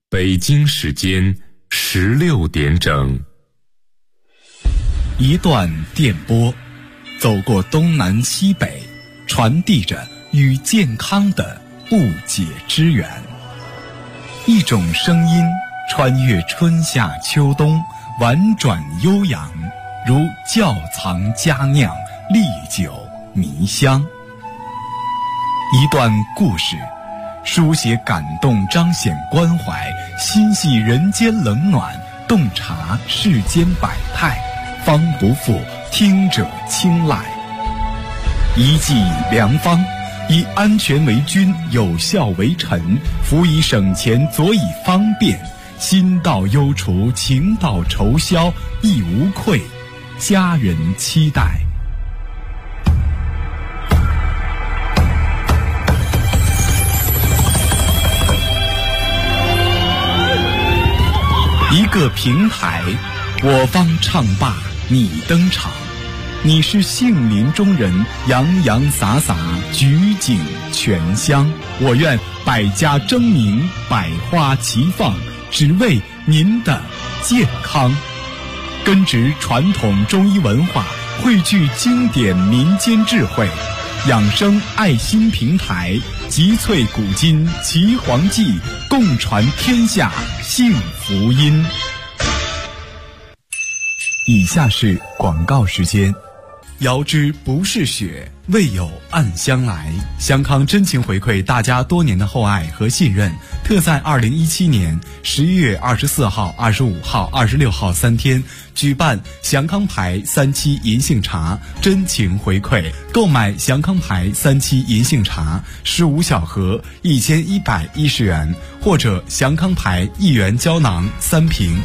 北京时间16点整。 一段电波，走过东南西北，传递着与健康的不解之缘。一种声音穿越春夏秋冬，婉转悠扬，如窖藏佳酿，历久弥香。一段故事，书写感动，彰显关怀，心系人间冷暖，洞察世间百态，方不负听者青睐。一剂良方，以安全为君，有效为臣，辅以省钱，佐以方便，心到忧除，情到愁消，亦无愧，家人期待。一个平台，我方唱罢你登场，你是杏林中人，洋洋洒洒，举景全香。我愿百家争鸣，百花齐放，只为您的健康。根植传统中医文化，汇聚经典民间智慧，养生爱心平台，集萃古今岐黄记，共传天下幸福音。以下是广告时间。遥知不是雪，为有暗香来。香康真情回馈大家多年的厚爱和信任，特在2017年11月24号、25号、26号3天举办祥康牌3期银杏茶真情回馈。购买祥康牌3期银杏茶15小盒1110元，或者祥康牌1元胶囊3瓶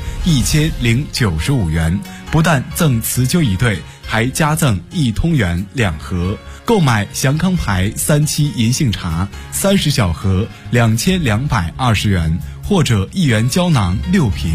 1095元，不但赠辞灸一对，还加赠1通元2盒。购买祥康牌3期银杏茶30小盒2220元，或者1元胶囊6瓶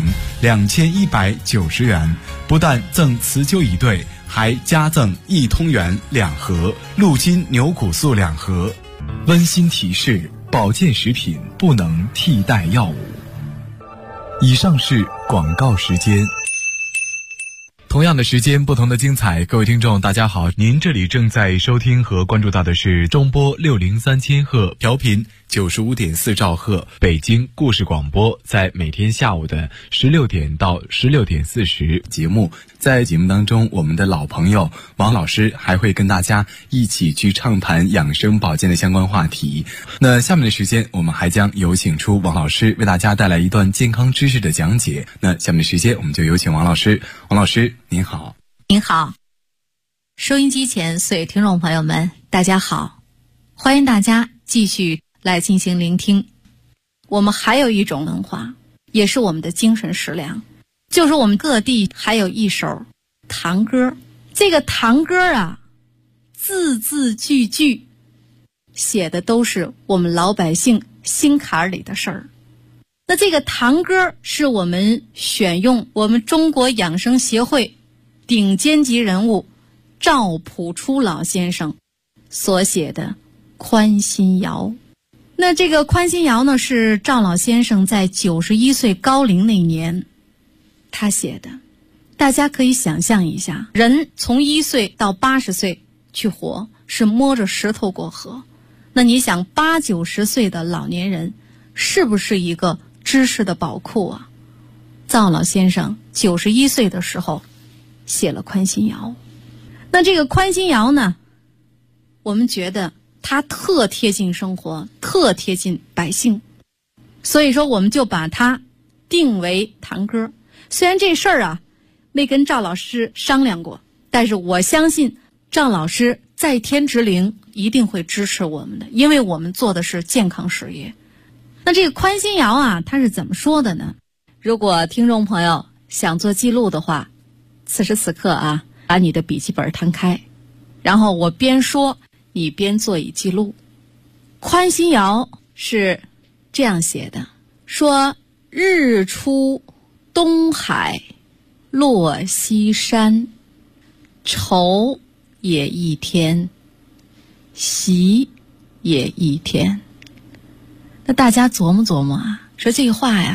2190元，不但赠辞灸一对，还加赠1通元2盒，鹿筋牛骨素2盒。温馨提示：保健食品不能替代药物。以上是广告时间。同样的时间，不同的精彩。各位听众大家好，您这里正在收听和关注到的是中波603千赫，调频95.4兆赫，北京故事广播，在每天下午的16点到16点40节目。在节目当中，我们的老朋友王老师还会跟大家一起去畅谈养生保健的相关话题。那下面的时间，我们还将有请出王老师为大家带来一段健康知识的讲解。那下面的时间，我们就有请王老师。王老师您好。 您好，收音机前所有听众朋友们大家好，欢迎大家继续来进行聆听。我们还有一种文化，也是我们的精神食粮，就是我们各地还有一首堂歌。这个堂歌啊，字字句句写的都是我们老百姓心坎里的事儿。那这个堂歌是我们选用我们中国养生协会顶尖级人物赵朴初老先生所写的宽心谣。那这个宽心谣呢，是赵老先生在91岁高龄那年他写的。大家可以想象一下，人从1岁到80岁去活，是摸着石头过河。那你想80、90岁的老年人是不是一个知识的宝库啊？赵老先生91岁的时候写了宽心谣。那这个宽心谣呢，我们觉得它特贴近生活，特贴近百姓，所以说我们就把它定为堂歌。虽然这事儿啊没跟赵老师商量过，但是我相信赵老师在天之灵一定会支持我们的，因为我们做的是健康事业。那这个宽心谣啊，它是怎么说的呢？如果听众朋友想做记录的话，此时此刻啊，把你的笔记本摊开，然后我边说你边做以记录。宽心谣是这样写的，说日出东海落西山，愁也一天，喜也一天。那大家琢磨琢磨啊，说这个话呀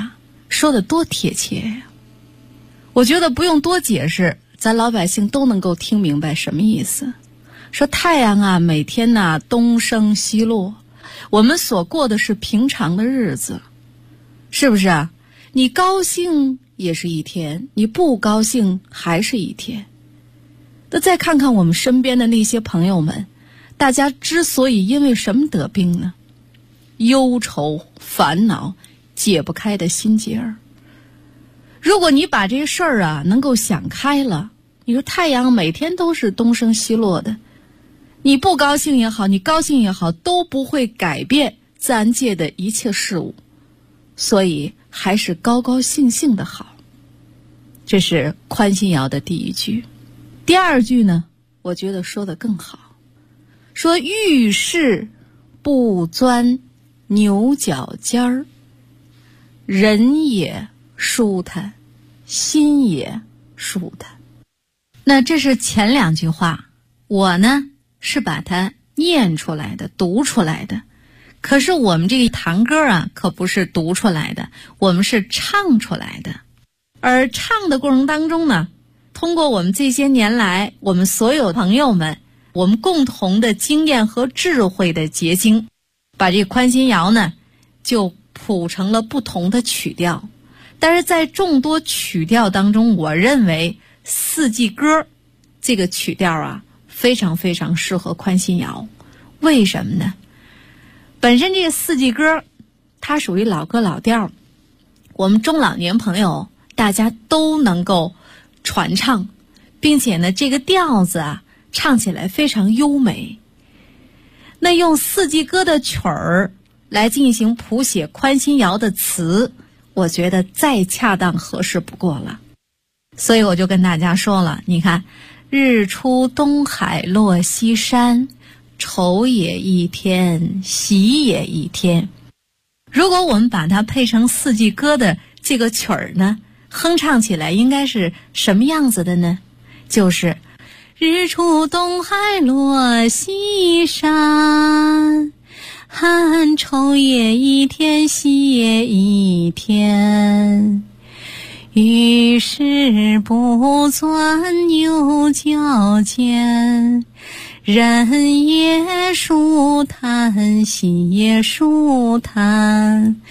说的多贴切呀！我觉得不用多解释，咱老百姓都能够听明白什么意思。说太阳啊，每天呐东升西落，我们所过的是平常的日子，是不是啊？你高兴也是一天，你不高兴还是一天。那再看看我们身边的那些朋友们，大家之所以因为什么得病呢？忧愁、烦恼、解不开的心结儿。如果你把这事儿啊能够想开了，你说太阳每天都是东升西落的，你不高兴也好，你高兴也好，都不会改变自然界的一切事物，所以还是高高兴兴的好。这是宽心谣的第一句。第二句呢，我觉得说得更好，说遇事不钻牛角尖儿，人也舒坦，心也舒坦。那这是前两句话，我呢是把它念出来的，读出来的。可是我们这个堂歌啊，可不是读出来的，我们是唱出来的。而唱的过程当中呢，通过我们这些年来，我们所有朋友们，我们共同的经验和智慧的结晶，把这个宽心谣呢，就谱成了不同的曲调。但是在众多曲调当中，我认为四季歌这个曲调啊，非常非常适合宽心谣。为什么呢？本身这个四季歌它属于老歌老调，我们中老年朋友大家都能够传唱，并且呢这个调子啊唱起来非常优美。那用四季歌的曲儿来进行谱写宽心谣的词，我觉得再恰当合适不过了。所以我就跟大家说了，你看日出东海落西山，愁也一天，喜也一天。如果我们把它配成四季歌的这个曲儿呢，哼唱起来应该是什么样子的呢？就是日出东海落西山，愁也一天，喜也一天。遇事不钻牛角尖，人也舒坦，心也舒坦。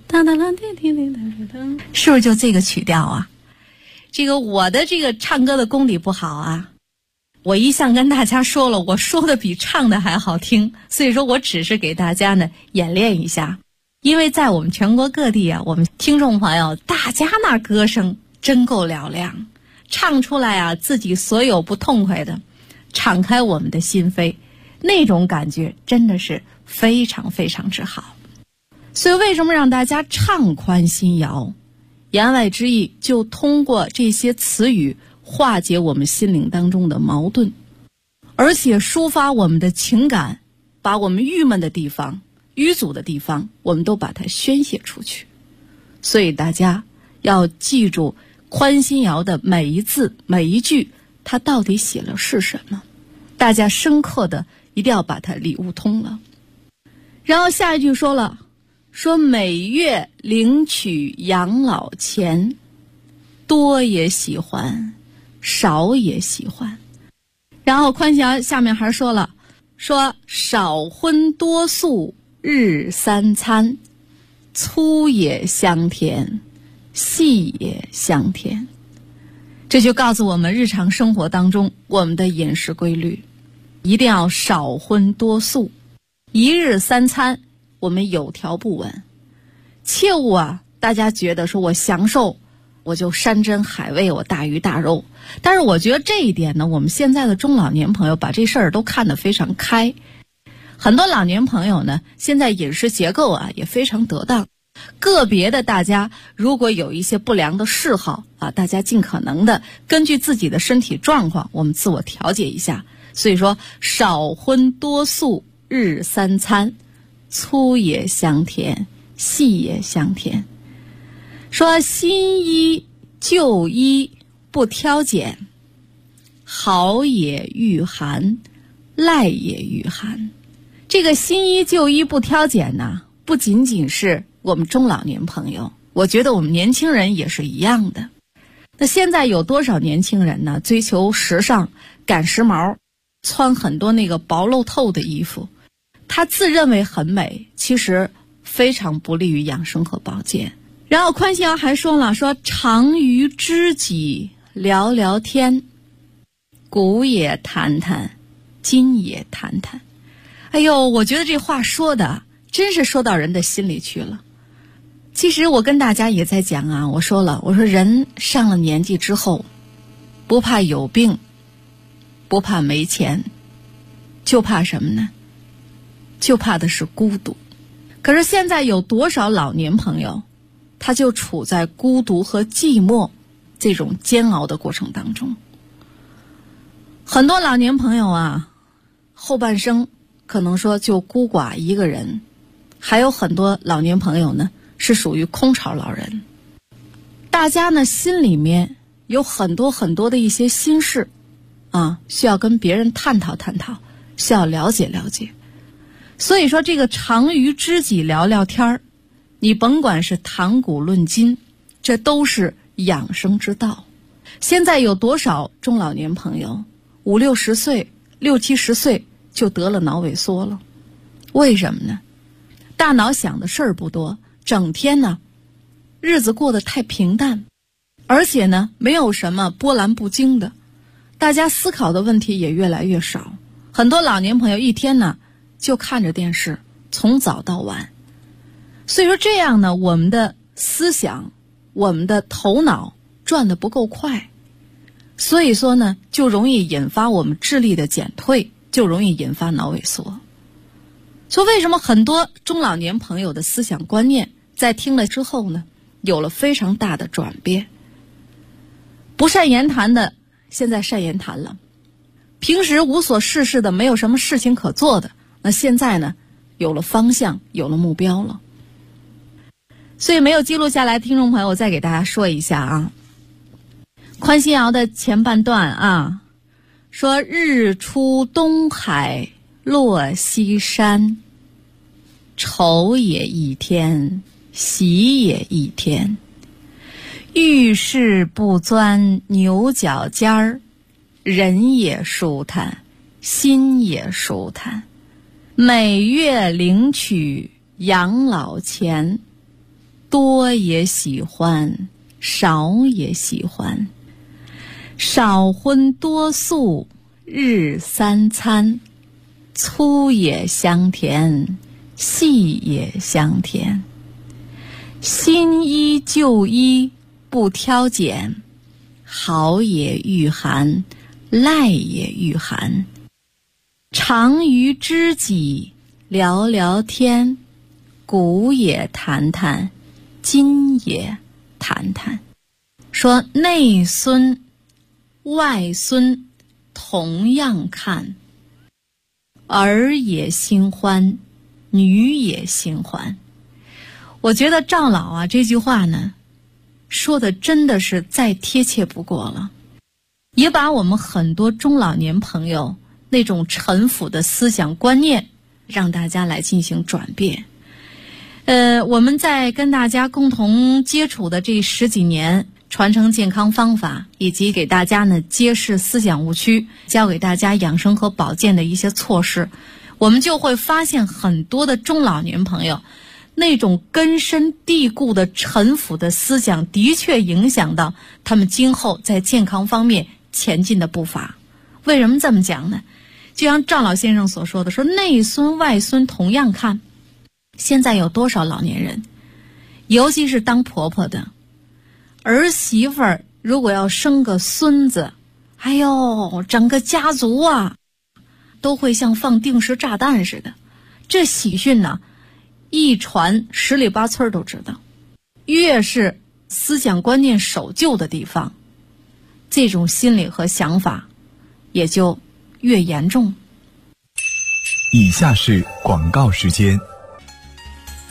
是不是就这个曲调啊？这个我的这个唱歌的功底不好啊，我一向跟大家说了，我说的比唱的还好听，所以说我只是给大家呢演练一下。因为在我们全国各地啊，我们听众朋友大家那歌声真够嘹亮，唱出来啊自己所有不痛快的，敞开我们的心扉，那种感觉真的是非常非常之好。所以为什么让大家唱宽心谣？言外之意就通过这些词语化解我们心灵当中的矛盾，而且抒发我们的情感，把我们郁闷的地方、淤阻的地方，我们都把它宣泄出去。所以大家要记住宽心谣的每一字每一句，它到底写了是什么，大家深刻的一定要把它理悟通了。然后下一句说了，说每月领取养老钱，多也喜欢，少也喜欢。然后宽心谣下面还说了，说少荤多素日三餐，粗也香甜，细也香甜。这就告诉我们日常生活当中我们的饮食规律，一定要少荤多素，一日三餐我们有条不紊。切勿啊大家觉得说我享受我就山珍海味，我大鱼大肉。但是我觉得这一点呢，我们现在的中老年朋友把这事儿都看得非常开。很多老年朋友呢，现在饮食结构啊也非常得当。个别的大家如果有一些不良的嗜好啊，大家尽可能的根据自己的身体状况，我们自我调节一下。所以说少荤多素日三餐，粗也香甜，细也香甜。说新衣旧衣不挑拣，好也御寒，赖也御寒。这个新衣旧衣不挑拣呢，不仅仅是我们中老年朋友， 我觉得我们年轻人也是一样的。那现在有多少年轻人呢？追求时尚，赶时髦，穿很多那个薄露透的衣服，他自认为很美，其实非常不利于养生和保健。然后宽心瑶还说了，说常与知己聊聊天，古也谈谈，今也谈谈。哎呦，我觉得这话说的真是说到人的心里去了。其实我跟大家也在讲啊，我说人上了年纪之后，不怕有病，不怕没钱，就怕什么呢？就怕的是孤独。可是现在有多少老年朋友，他就处在孤独和寂寞这种煎熬的过程当中。很多老年朋友啊，后半生可能说就孤寡一个人，还有很多老年朋友呢是属于空巢老人。大家呢心里面有很多很多的一些心事啊，需要跟别人探讨探讨，需要了解了解。所以说这个常与知己聊聊天儿，你甭管是谈古论今，这都是养生之道。现在有多少中老年朋友5、60岁、60、70岁就得了脑萎缩了？为什么呢？大脑想的事儿不多，整天呢日子过得太平淡，而且呢没有什么波澜不惊的，大家思考的问题也越来越少。很多老年朋友一天呢就看着电视，从早到晚。所以说这样呢，我们的思想，我们的头脑转得不够快，所以说呢就容易引发我们智力的减退，就容易引发脑萎缩。说为什么很多中老年朋友的思想观念在听了之后呢有了非常大的转变。不善言谈的现在善言谈了，平时无所事事的，没有什么事情可做的，那现在呢有了方向，有了目标了。所以没有记录下来听众朋友，我再给大家说一下啊。宽心瑶的前半段啊，说日出东海落西山，愁也一天，喜也一天。遇事不钻牛角尖儿，人也舒坦，心也舒坦。每月领取养老钱，多也喜欢，少也喜欢。少荤多素日3餐，粗也香甜，细也香甜。新衣旧衣不挑拣，好也御寒，赖也御寒。常与知己聊聊天，古也谈谈，今也谈谈。说内孙外孙同样看，儿也心欢，女也心欢。我觉得赵老啊这句话呢说的真的是再贴切不过了，也把我们很多中老年朋友那种陈腐的思想观念让大家来进行转变。我们在跟大家共同接触的这10几年，传承健康方法，以及给大家呢揭示思想误区，教给大家养生和保健的一些措施，我们就会发现很多的中老年朋友那种根深蒂固的陈腐的思想的确影响到他们今后在健康方面前进的步伐。为什么这么讲呢？就像赵老先生所说的，说内孙外孙同样看。现在有多少老年人，尤其是当婆婆的儿媳妇儿，如果要生个孙子，哎呦，整个家族啊都会像放定时炸弹似的。这喜讯呢一传10里8村都知道。越是思想观念守旧的地方，这种心理和想法也就越严重。 以下是广告时间。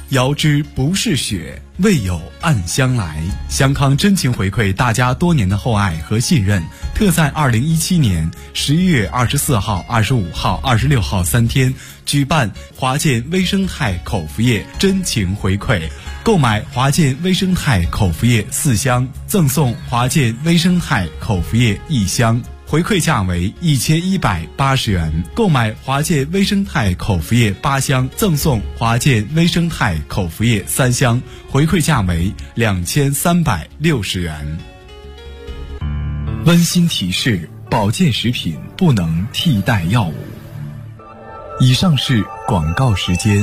遥知不是雪，为有暗香来。香康真情回馈大家多年的厚爱和信任，特在2017年11月24号、25号、26号3天举办华健微生态口服液真情回馈。购买华健微生态口服液4箱，赠送华健微生态口服液1箱。回馈价为1180元，购买华健微生态口服液8箱，赠送华健微生态口服液3箱，回馈价为2360元。温馨提示：保健食品不能替代药物。以上是广告时间。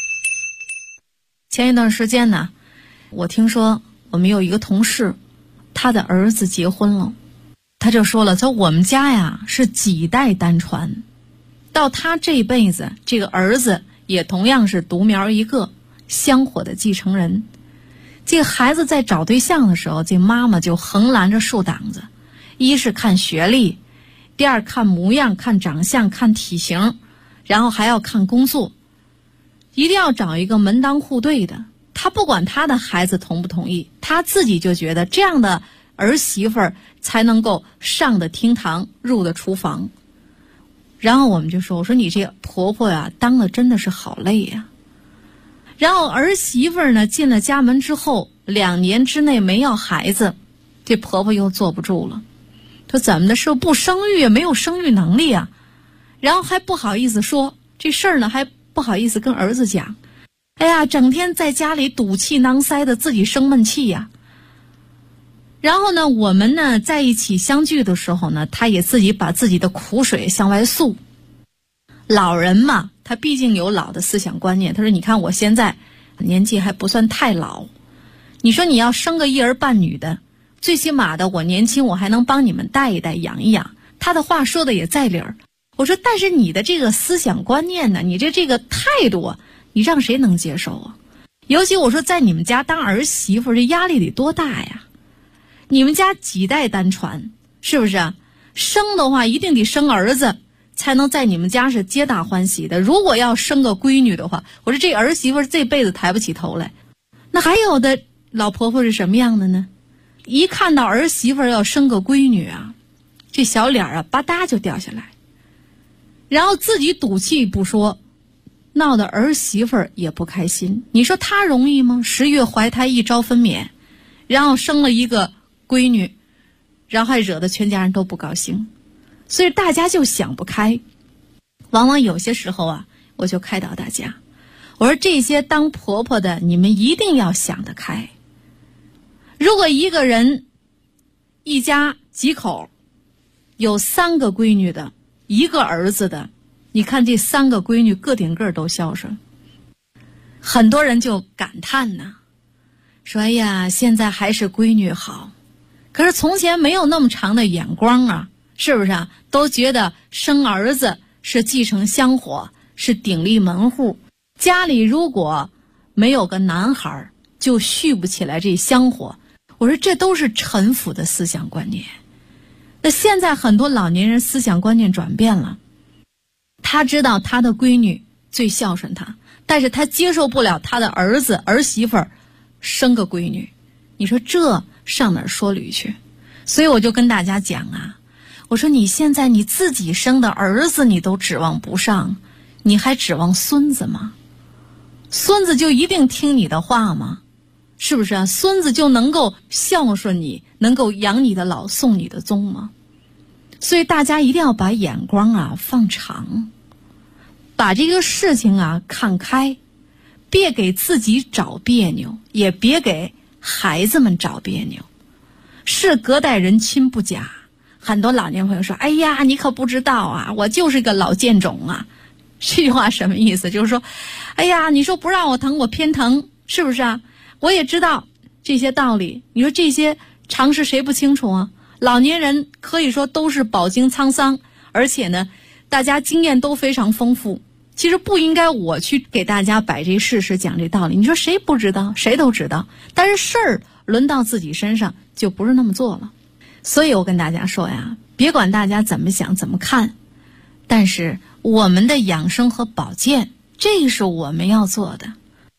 前一段时间呢，我听说我们有一个同事，他的儿子结婚了。他就说了，说我们家呀是几代单传，到他这辈子，这个儿子也同样是独苗一个，香火的继承人。这个孩子在找对象的时候，这妈妈就横拦着竖挡子，一是看学历，第二看模样、看长相、看体型，然后还要看工作，一定要找一个门当户对的。他不管他的孩子同不同意，他自己就觉得这样的儿媳妇儿才能够上得厅堂，入得厨房。然后我们就说，我说你这婆婆呀，当的真的是好累呀。然后儿媳妇儿呢，进了家门之后，2年之内没要孩子，这婆婆又坐不住了。说怎么的，是不生育，没有生育能力啊。然后还不好意思说这事儿呢，还不好意思跟儿子讲。哎呀，整天在家里赌气囊塞的，自己生闷气呀。然后呢，我们呢在一起相聚的时候呢，他也自己把自己的苦水向外诉。老人嘛，他毕竟有老的思想观念。他说：“你看我现在年纪还不算太老，你说你要生个一儿半女的，最起码的我年轻，我还能帮你们带一带、养一养。”他的话说的也在理儿。我说：“但是你的这个思想观念呢，你这个态度啊，你让谁能接受啊？尤其我说在你们家当儿媳妇，这压力得多大呀？”你们家几代单传，是不是啊？生的话一定得生儿子，才能在你们家是皆大欢喜的。如果要生个闺女的话，我说这儿媳妇这辈子抬不起头来。那还有的老婆婆是什么样的呢？一看到儿媳妇要生个闺女啊，这小脸啊吧嗒就掉下来，然后自己赌气不说，闹得儿媳妇也不开心。你说她容易吗？10月怀胎1朝分娩，然后生了一个闺女，然后还惹得全家人都不高兴，所以大家就想不开。往往有些时候啊，我就开导大家，我说这些当婆婆的，你们一定要想得开。如果一个人一家几口有3个闺女的，1个儿子的，你看这3个闺女个顶个都孝顺。很多人就感叹呢，说哎呀，现在还是闺女好。可是从前没有那么长的眼光啊，是不是啊？都觉得生儿子是继承香火，是鼎立门户。家里如果没有个男孩，就续不起来这香火。我说这都是陈腐的思想观念。那现在很多老年人思想观念转变了，他知道他的闺女最孝顺他，但是他接受不了他的儿子儿媳妇生个闺女。你说这上哪儿说理去？所以我就跟大家讲啊，我说你现在你自己生的儿子你都指望不上，你还指望孙子吗？孙子就一定听你的话吗？是不是啊？孙子就能够孝顺你，能够养你的老，送你的终吗？所以大家一定要把眼光啊放长，把这个事情啊看开，别给自己找别扭，也别给孩子们找别扭。是隔代人亲不假，很多老年朋友说，哎呀，你可不知道啊，我就是个老贱种啊。这句话什么意思？就是说，哎呀，你说不让我疼我偏疼，是不是啊？我也知道这些道理，你说这些常识谁不清楚啊？老年人可以说都是饱经沧桑，而且呢大家经验都非常丰富。其实不应该我去给大家摆这事实讲这道理，你说谁不知道？谁都知道，但是事儿轮到自己身上就不是那么做了。所以我跟大家说呀，别管大家怎么想怎么看，但是我们的养生和保健，这是我们要做的。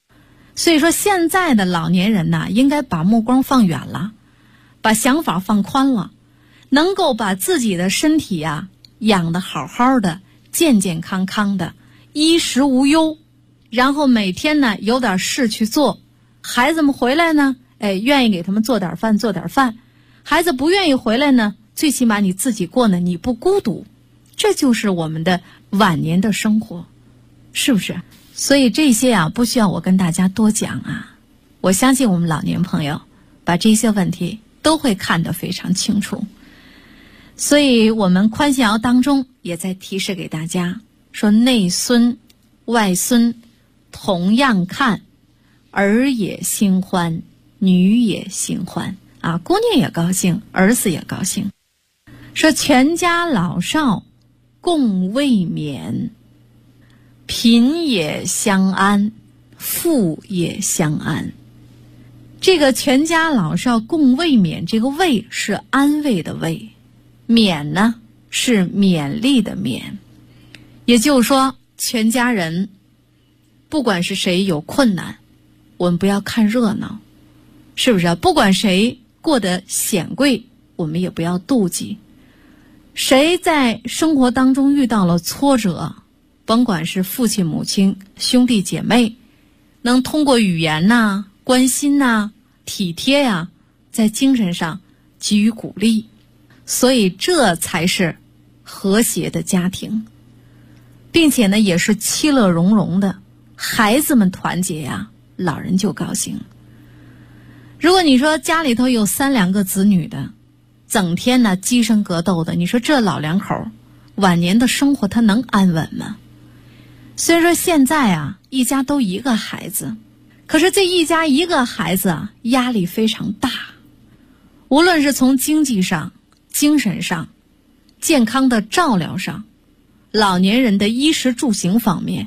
所以说现在的老年人呐，应该把目光放远了，把想法放宽了，能够把自己的身体啊养得好好的，健健康康的，衣食无忧，然后每天呢有点事去做。孩子们回来呢，愿意给他们做点饭。孩子不愿意回来呢，最起码你自己过呢，你不孤独。这就是我们的晚年的生活，是不是？所以这些啊，不需要我跟大家多讲啊。我相信我们老年朋友把这些问题都会看得非常清楚。所以我们宽信谣当中也在提示给大家说，内孙外孙同样看，儿也心欢，女也心欢啊，姑娘也高兴，儿子也高兴。说全家老少共未免，贫也相安，富也相安。这个全家老少共未免，这个慰是安慰的慰，勉呢是勉励的勉。也就是说，全家人不管是谁有困难，我们不要看热闹，是不是啊？不管谁过得显贵，我们也不要妒忌。谁在生活当中遇到了挫折，甭管是父亲母亲兄弟姐妹，能通过语言呐、关心呐、体贴呀，在精神上给予鼓励，所以这才是和谐的家庭，并且呢也是其乐融融的。孩子们团结呀，老人就高兴。如果你说家里头有3、2个子女的，整天呢鸡生格斗的，你说这老两口晚年的生活他能安稳吗？虽然说现在啊一家都一个孩子，可是这一家一个孩子啊压力非常大，无论是从经济上、精神上、健康的照料上、老年人的衣食住行方面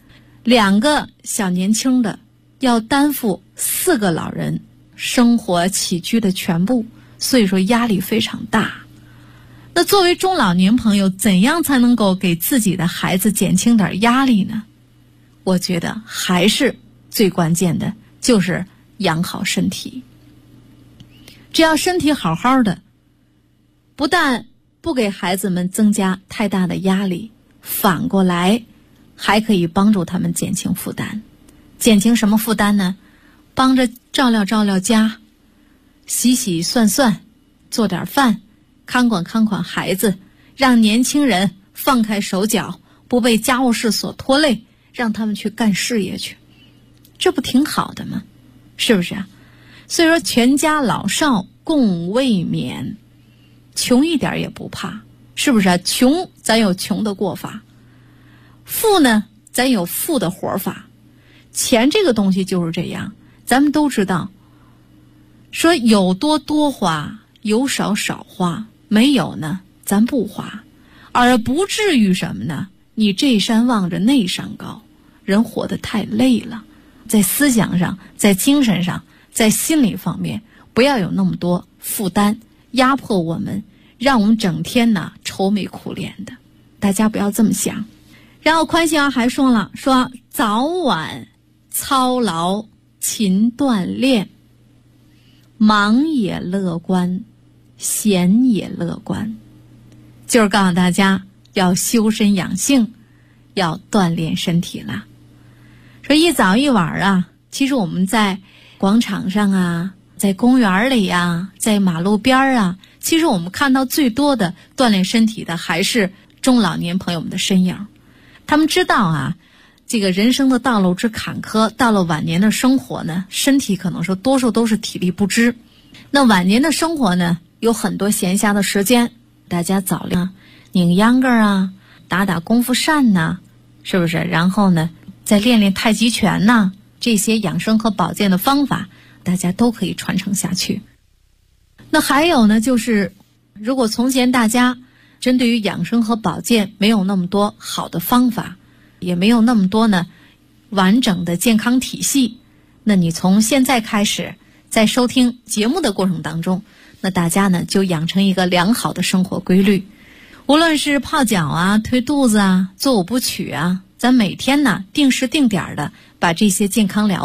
，2个小年轻的要担负4个老人生活起居的全部，所以说压力非常大。那作为中老年朋友，怎样才能够给自己的孩子减轻点压力呢？我觉得还是最关键的就是养好身体。只要身体好好的，不但不给孩子们增加太大的压力，反过来还可以帮助他们减轻负担。减轻什么负担呢？帮着照料照料家，洗洗涮涮，做点饭，看管看管孩子，让年轻人放开手脚，不被家务事所拖累，让他们去干事业去，这不挺好的吗？是不是啊？所以说全家老少共未免，穷一点也不怕，是不是啊？穷咱有穷的过法，富呢咱有富的活法。钱这个东西就是这样，咱们都知道，说有多多花，有少少花，没有呢咱不花，而不至于什么呢？你这山望着那山高，人活得太累了，在思想上，在精神上，在心理方面，不要有那么多负担压迫我们，让我们整天呢愁眉苦脸的，大家不要这么想。然后宽信谣还说了，说早晚操劳勤锻炼，忙也乐观，闲也乐观，就是告诉大家要修身养性，要锻炼身体了。说一早一晚啊，其实我们在广场上啊，在公园里啊，在马路边啊，其实我们看到最多的锻炼身体的还是中老年朋友们的身影。他们知道啊，这个人生的道路之坎坷，到了晚年的生活呢，身体可能说多数都是体力不支。那晚年的生活呢，有很多闲暇的时间，大家早练拧秧歌啊，打打功夫扇呐，是不是？然后呢，再练练太极拳呐，这些养生和保健的方法，大家都可以传承下去。那还有呢，就是如果从前大家针对于养生和保健没有那么多好的方法，也没有那么多呢完整的健康体系，那你从现在开始在收听节目的过程当中，那大家呢就养成一个良好的生活规律。无论是泡脚啊、推肚子啊、做5部曲啊，咱每天呢定时定点的把这些健康疗法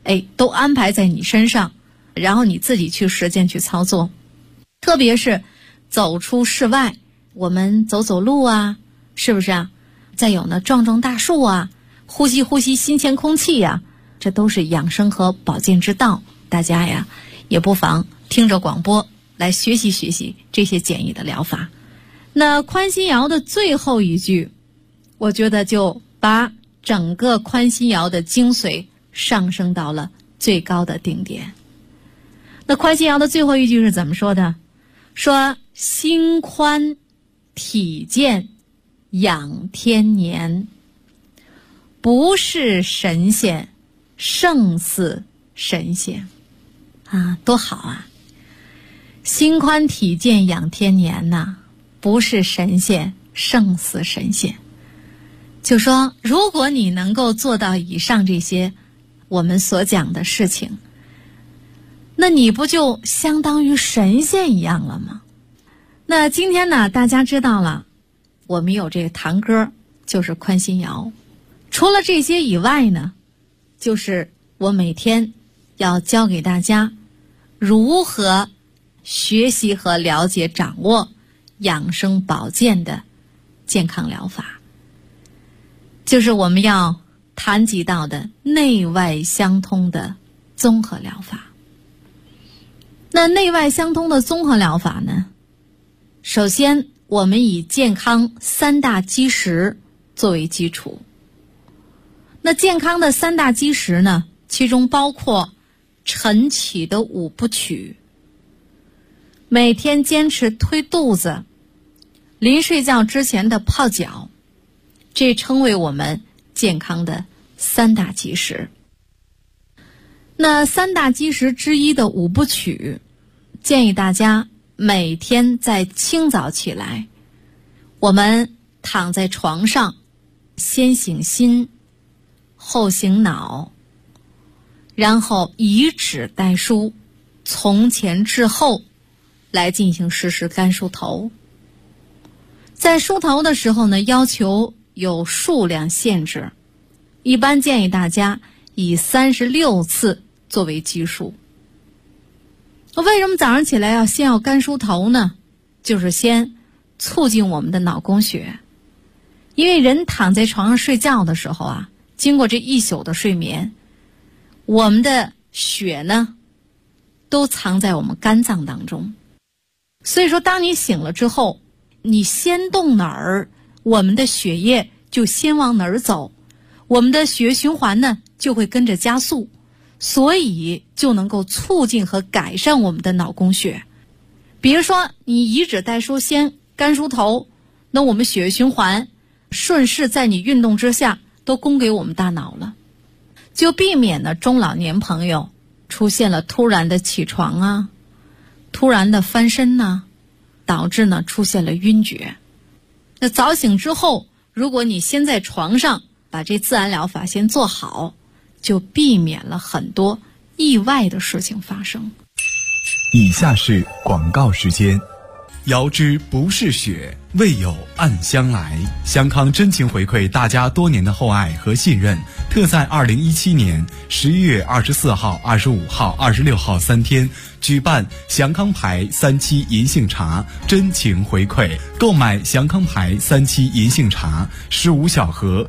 都安排在你身上，然后你自己去实践去操作。特别是走出室外，我们走走路啊，是不是啊？再有呢，撞撞大树啊，呼吸呼吸新鲜空气呀，这都是养生和保健之道。大家呀，也不妨听着广播来学习学习这些简易的疗法。那宽心谣的最后一句，我觉得就把整个宽心谣的精髓上升到了最高的顶点。那宽心谣的最后一句是怎么说的？说心宽体健养天年，不是神仙胜似神仙啊，多好啊！心宽体健养天年呐，不是神仙胜似神仙。就说如果你能够做到以上这些我们所讲的事情，那你不就相当于神仙一样了吗？那今天呢，大家知道了，我们有这个堂歌，就是宽心谣。除了这些以外呢，就是我每天要教给大家如何学习和了解掌握养生保健的健康疗法，就是我们要谈及到的内外相通的综合疗法。那内外相通的综合疗法呢，首先我们以健康三大基石作为基础。那健康的三大基石呢，其中包括晨起的5部曲，每天坚持推肚子，临睡觉之前的泡脚，这称为我们健康的三大基石。那三大基石之一的5部曲，建议大家每天在清早起来，我们躺在床上，先醒心，后醒脑，然后以指代梳，从前至后来进行实时干梳头。在梳头的时候呢，要求有数量限制，一般建议大家以36次作为基数。为什么早上起来要干梳头呢？就是先促进我们的脑供血。因为人躺在床上睡觉的时候啊，经过这一宿的睡眠，我们的血呢都藏在我们肝脏当中。所以说当你醒了之后，你先动哪儿，我们的血液就先往哪儿走，我们的血液循环呢就会跟着加速，所以就能够促进和改善我们的脑供血。比如说你以指代梳，先干梳头，那我们血液循环顺势在你运动之下都供给我们大脑了，就避免了中老年朋友出现了突然的起床啊，突然的翻身啊，导致呢出现了晕厥。那早醒之后，如果你先在床上把这自然疗法先做好，就避免了很多意外的事情发生。 以下是广告时间。遥知不是雪，为有暗香来。香康真情回馈大家多年的厚爱和信任，特在2017年11月24号、25号、26号3天举办祥康牌3期银杏茶真情回馈。购买祥康牌3期银杏茶15小盒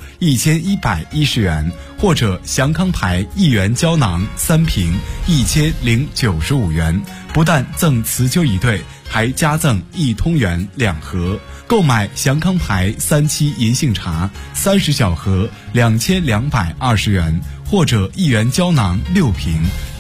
1110元，或者祥康牌1元胶囊3瓶1095元，不但赠辞旧一对，还加赠1通元2盒。购买祥康牌3期银杏茶30小盒2220元，或者1元胶囊6瓶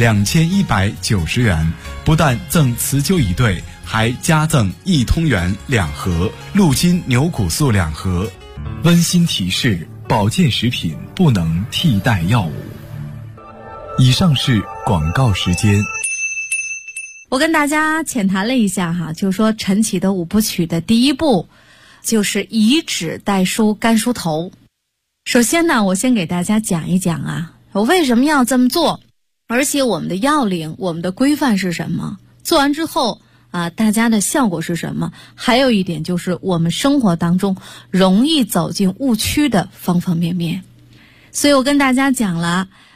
2190元，不但赠辞旧一对，还加赠1通元2盒，鹿筋牛骨素2盒。温馨提示：保健食品不能替代药物。以上是广告时间。 我跟大家浅谈了一下哈，就是说晨起的5部曲的第一步就是以指代梳干梳头。首先呢，我先给大家讲一讲啊，我为什么要这么做，而且我们的要领、我们的规范是什么，做完之后啊，大家的效果是什么，还有一点就是我们生活当中容易走进误区的方方面面。所以我跟大家讲了，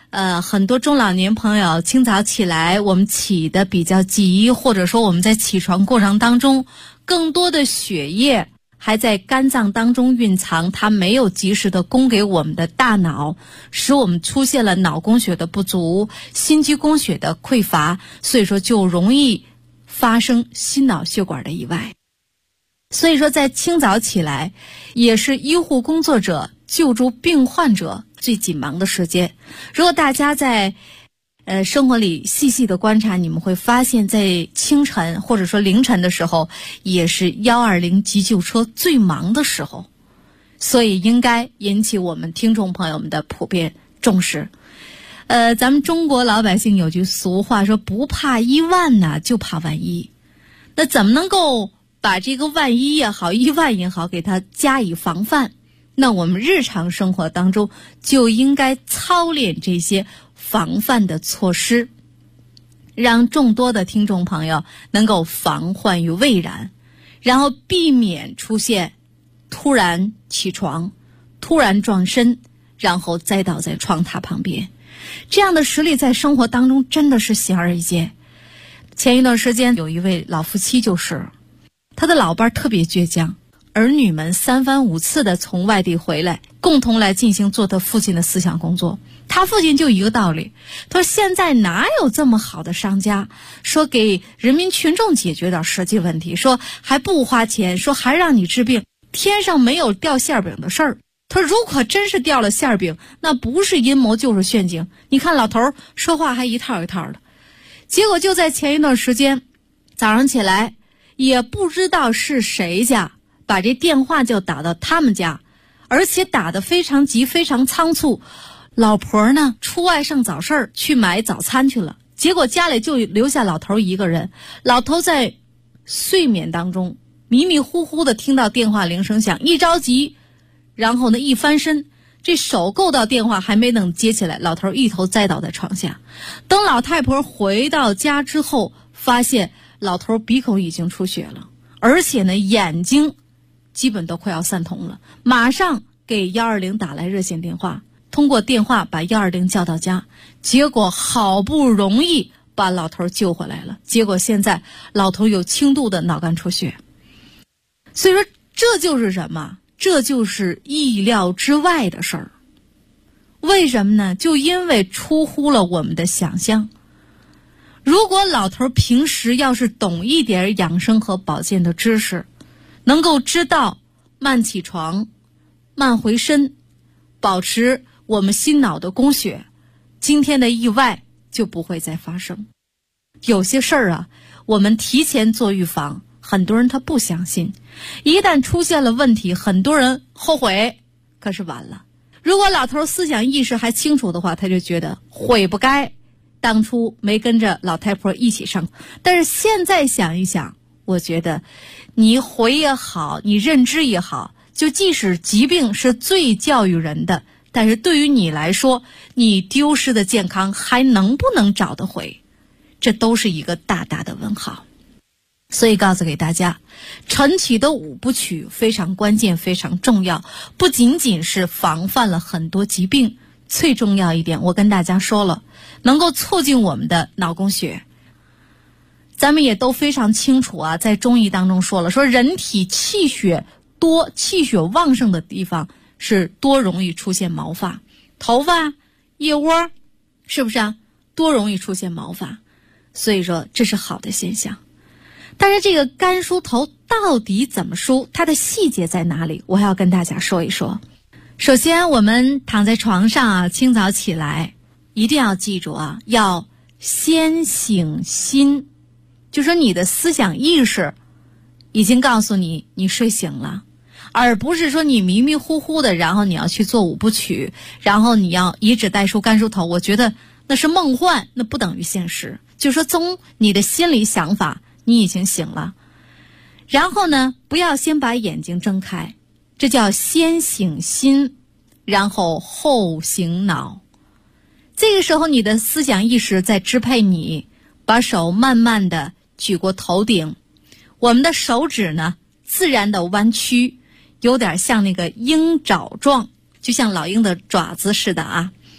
很多中老年朋友清早起来我们起得比较急，或者说我们在起床过程当中更多的血液还在肝脏当中蕴藏，它没有及时的供给我们的大脑，使我们出现了脑供血的不足，心肌供血的匮乏，所以说就容易发生心脑血管的意外。所以说在清早起来也是医护工作者救助病患者最紧忙的时间。如果大家在生活里细细的观察，你们会发现在清晨或者说凌晨的时候也是120急救车最忙的时候，所以应该引起我们听众朋友们的普遍重视。咱们中国老百姓有句俗话说，不怕1万呢，就怕万一。那怎么能够把这个万一也好1万也好给它加以防范？那我们日常生活当中就应该操练这些防范的措施，让众多的听众朋友能够防患于未然，然后避免出现突然起床、突然撞身，然后栽倒在床榻旁边。这样的实例在生活当中真的是显而易见。前一段时间有一位老夫妻，就是他的老伴特别倔强，儿女们3番5次的从外地回来，共同来进行做他父亲的思想工作。他父亲就一个道理，他说现在哪有这么好的商家，说给人民群众解决点实际问题，说还不花钱，说还让你治病，天上没有掉馅饼的事儿。他说如果真是掉了馅饼，那不是阴谋就是陷阱。你看老头说话还一套一套的。结果就在前一段时间早上起来，也不知道是谁家把这电话就打到他们家，而且打得非常急非常仓促。老婆呢出外上早市去买早餐去了，结果家里就留下老头一个人。老头在睡眠当中迷迷糊糊的听到电话铃声响，一着急，然后呢一翻身，这手够到电话还没等接起来，老头一头栽倒在床下。等老太婆回到家之后，发现老头鼻孔已经出血了，而且呢眼睛基本都快要散瞳了，马上给120打来热线电话，通过电话把120叫到家，结果好不容易把老头救回来了，结果现在老头有轻度的脑干出血。所以说这就是什么？这就是意料之外的事儿。为什么呢？就因为出乎了我们的想象。如果老头平时要是懂一点养生和保健的知识，能够知道慢起床、慢回身，保持我们心脑的供血，今天的意外就不会再发生。有些事儿啊，我们提前做预防，很多人他不相信，一旦出现了问题，很多人后悔，可是晚了。如果老头思想意识还清楚的话，他就觉得悔不该当初没跟着老太婆一起上。但是现在想一想，我觉得你悔也好，你认知也好，就即使疾病是最教育人的，但是对于你来说，你丢失的健康还能不能找得回，这都是一个大大的问号。所以告诉给大家，晨起的5部曲非常关键非常重要，不仅仅是防范了很多疾病，最重要一点我跟大家说了，能够促进我们的脑供血。咱们也都非常清楚啊，在中医当中说了，说人体气血多气血旺盛的地方是多容易出现毛发，头发、腋窝，是不是啊？多容易出现毛发，所以说这是好的现象。但是这个肝梳头到底怎么梳，它的细节在哪里，我还要跟大家说一说。首先我们躺在床上啊，清早起来一定要记住啊，要先醒心，就说你的思想意识已经告诉你你睡醒了，而不是说你迷迷糊糊的，然后你要去做5部曲，然后你要以指代梳肝梳头，我觉得那是梦幻，那不等于现实。就说从你的心理想法你已经醒了，然后呢不要先把眼睛睁开，这叫先醒心，然后后醒脑。这个时候你的思想意识在支配你，把手慢慢的举过头顶，我们的手指呢自然的弯曲，有点像那个鹰爪状，就像老鹰的爪子似的啊。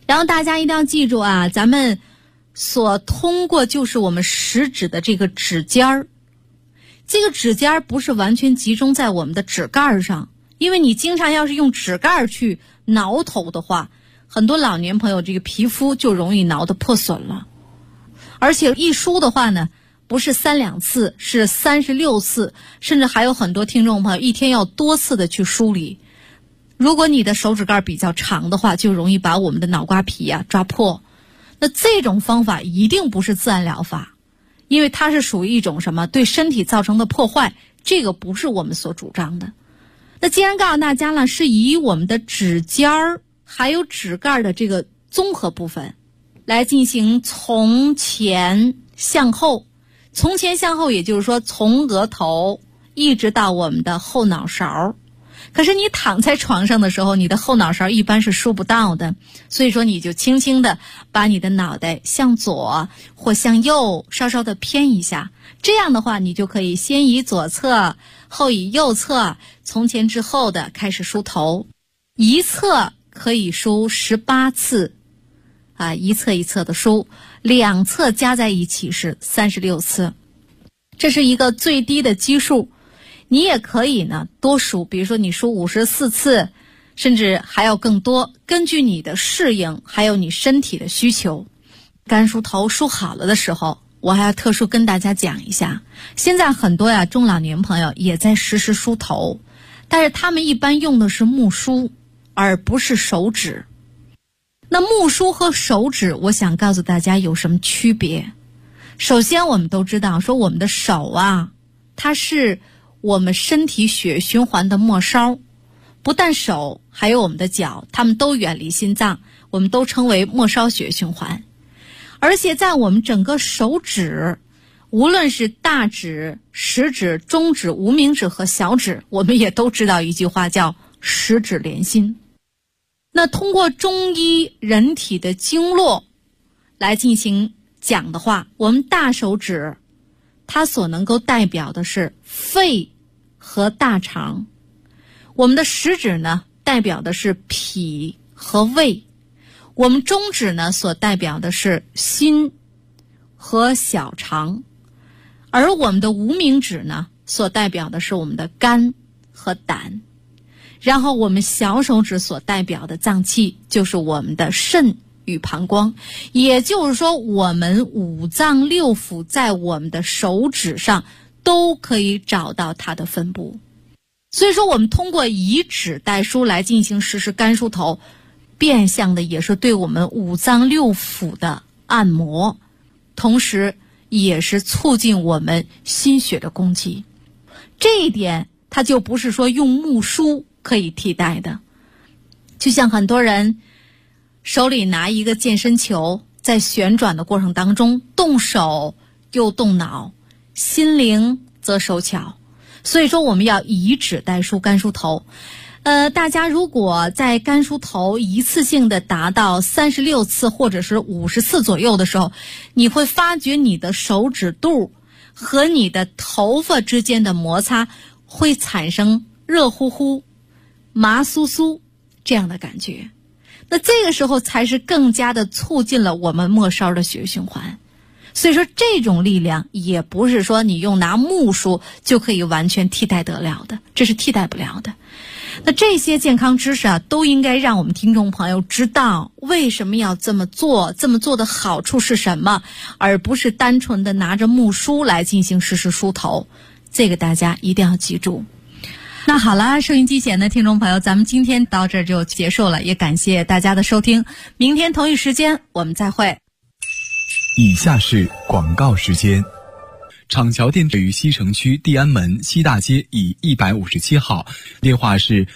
然后大家一定要记住啊，咱们所通过就是我们食指的这个指尖儿，这个指尖儿不是完全集中在我们的指盖上，因为你经常要是用指盖去挠头的话，很多老年朋友这个皮肤就容易挠得破损了。而且一梳的话呢，不是3、2次，是36次，甚至还有很多听众朋友一天要多次的去梳理。如果你的手指盖比较长的话，就容易把我们的脑瓜皮抓破。那这种方法一定不是自然疗法，因为它是属于一种什么对身体造成的破坏，这个不是我们所主张的。那既然告诉大家了，是以我们的指尖儿还有指盖的这个综合部分来进行从前向后。从前向后也就是说从额头一直到我们的后脑勺。可是你躺在床上的时候，你的后脑勺一般是梳不到的，所以说你就轻轻的把你的脑袋向左或向右稍稍的偏一下，这样的话你就可以先以左侧后以右侧，从前至后的开始梳头。一侧可以梳18次一侧一侧的梳，两侧加在一起是36次，这是一个最低的基数。你也可以呢多梳，比如说你梳54次，甚至还要更多，根据你的适应还有你身体的需求。干梳头梳好了的时候，我还要特殊跟大家讲一下，现在很多中老年朋友也在实施梳头，但是他们一般用的是木梳而不是手指。那木梳和手指我想告诉大家有什么区别。首先我们都知道说我们的手它是我们身体血循环的末梢，不但手还有我们的脚，它们都远离心脏，我们都称为末梢血循环。而且在我们整个手指，无论是大指、食指、中指、无名指和小指，我们也都知道一句话叫十指连心。那通过中医人体的经络来进行讲的话，我们大手指它所能够代表的是肺和大肠，我们的食指呢代表的是脾和胃，我们中指呢所代表的是心和小肠，而我们的无名指呢所代表的是我们的肝和胆，然后我们小手指所代表的脏器就是我们的肾与膀胱。也就是说我们五脏六腑在我们的手指上都可以找到它的分布。所以说我们通过以指代梳来进行实施干梳头，变相的也是对我们五脏六腑的按摩，同时也是促进我们心血的供给。这一点它就不是说用木梳可以替代的。就像很多人手里拿一个健身球，在旋转的过程当中动手又动脑，心灵则手巧。所以说我们要以指代梳干梳头。大家如果在干梳头一次性的达到36次或者是50次左右的时候，你会发觉你的手指肚和你的头发之间的摩擦会产生热乎乎、麻酥酥这样的感觉。那这个时候才是更加的促进了我们末梢的血液循环。所以说这种力量也不是说你用拿木梳就可以完全替代得了的，这是替代不了的。那这些健康知识都应该让我们听众朋友知道为什么要这么做，这么做的好处是什么，而不是单纯的拿着木梳来进行实施梳头。这个大家一定要记住。那好了，收音机前的听众朋友，咱们今天到这儿就结束了，也感谢大家的收听。明天同一时间我们再会。 以下是广告时间。厂桥店位于西城区地安门西大街以157号，电话是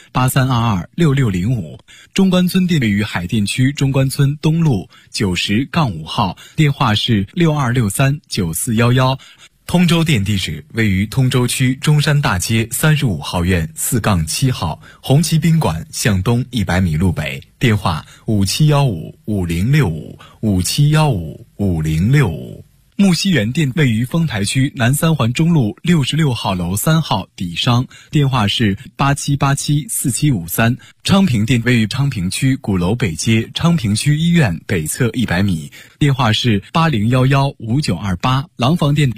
83226605。中关村店位于海淀区中关村东路90-5号，电话是62639411。通州店地址位于通州区中山大街35号院4-7号，红旗宾馆向东100米路北，电话5715506557155065。 木樨园店位于丰台区南三环中路66号楼3号底商，电话是87874753。昌平店位于昌平区鼓楼北街昌平区医院北侧100米，电话是80115928。廊坊店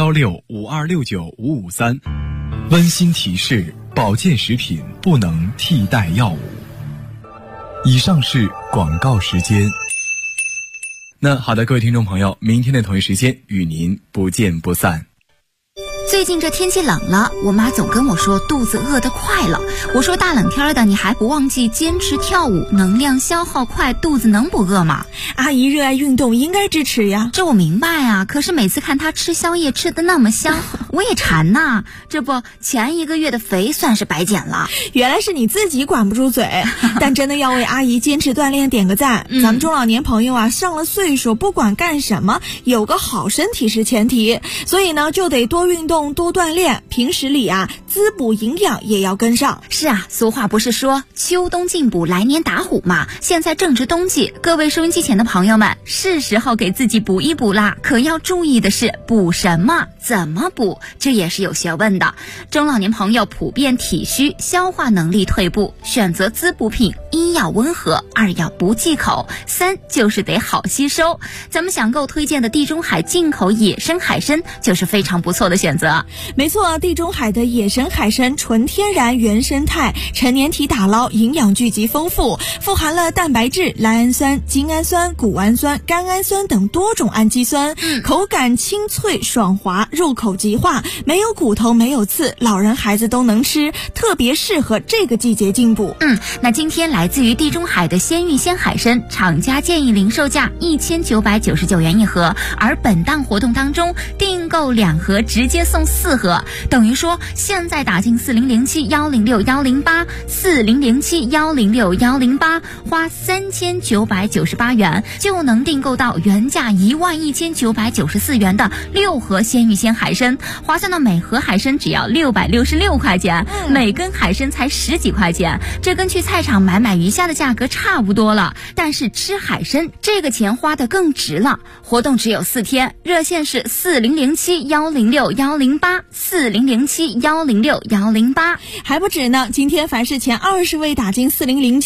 031652695553。温馨提示：保健食品不能替代药物。以上是广告时间。那好的，各位听众朋友，明天的同一时间与您不见不散。 最近这天气冷了，我妈总跟我说肚子饿得快了。我说大冷天的你还不忘记坚持跳舞，能量消耗快，肚子能不饿吗？ 阿姨热爱运动，应该支持呀。 这我明白啊，可是每次看她吃宵夜吃得那么香，我也馋呐。这不，前1个月的肥算是白减了。 原来是你自己管不住嘴，但真的要为阿姨坚持锻炼点个赞。咱们中老年朋友啊，上了岁数，不管干什么，有个好身体是前提，所以呢，就得多运动。多锻炼，平时里啊滋补营养也要跟上。 是啊，俗话不是说秋冬进补来年打虎嘛，现在正值冬季，各位收音机前的朋友们，是时候给自己补一补啦。可要注意的是，补什么怎么补，这也是有学问的。中老年朋友普遍体虚，消化能力退步，选择滋补品，一要温和，二要不忌口，三就是得好吸收。咱们想购推荐的地中海进口野生海参就是非常不错的选择。 没错，地中海的野生海参纯天然原生态，陈年体打捞，营养聚集丰富，富含了蛋白质、赖氨酸、精氨酸、谷氨酸、甘氨酸等多种氨基酸，口感清脆爽滑，入口即化，没有骨头没有刺，老人孩子都能吃，特别适合这个季节进补。 那今天来自于地中海的鲜芋仙海参，厂家建议零售价1999元一盒，而本档活动当中订购2盒直接送4盒，等于说现在打进4007106108，4007106108，花3998元就能订购到原价11994元的6盒鲜芋仙海参，划算到每盒海参只要666块钱，每根海参才10几块钱，这跟去菜场买鱼虾的价格差不多了。但是吃海参这个钱花得更值了。活动只有4天，热线是4007106108，4007106108， 还不止呢。今天凡是前20位打进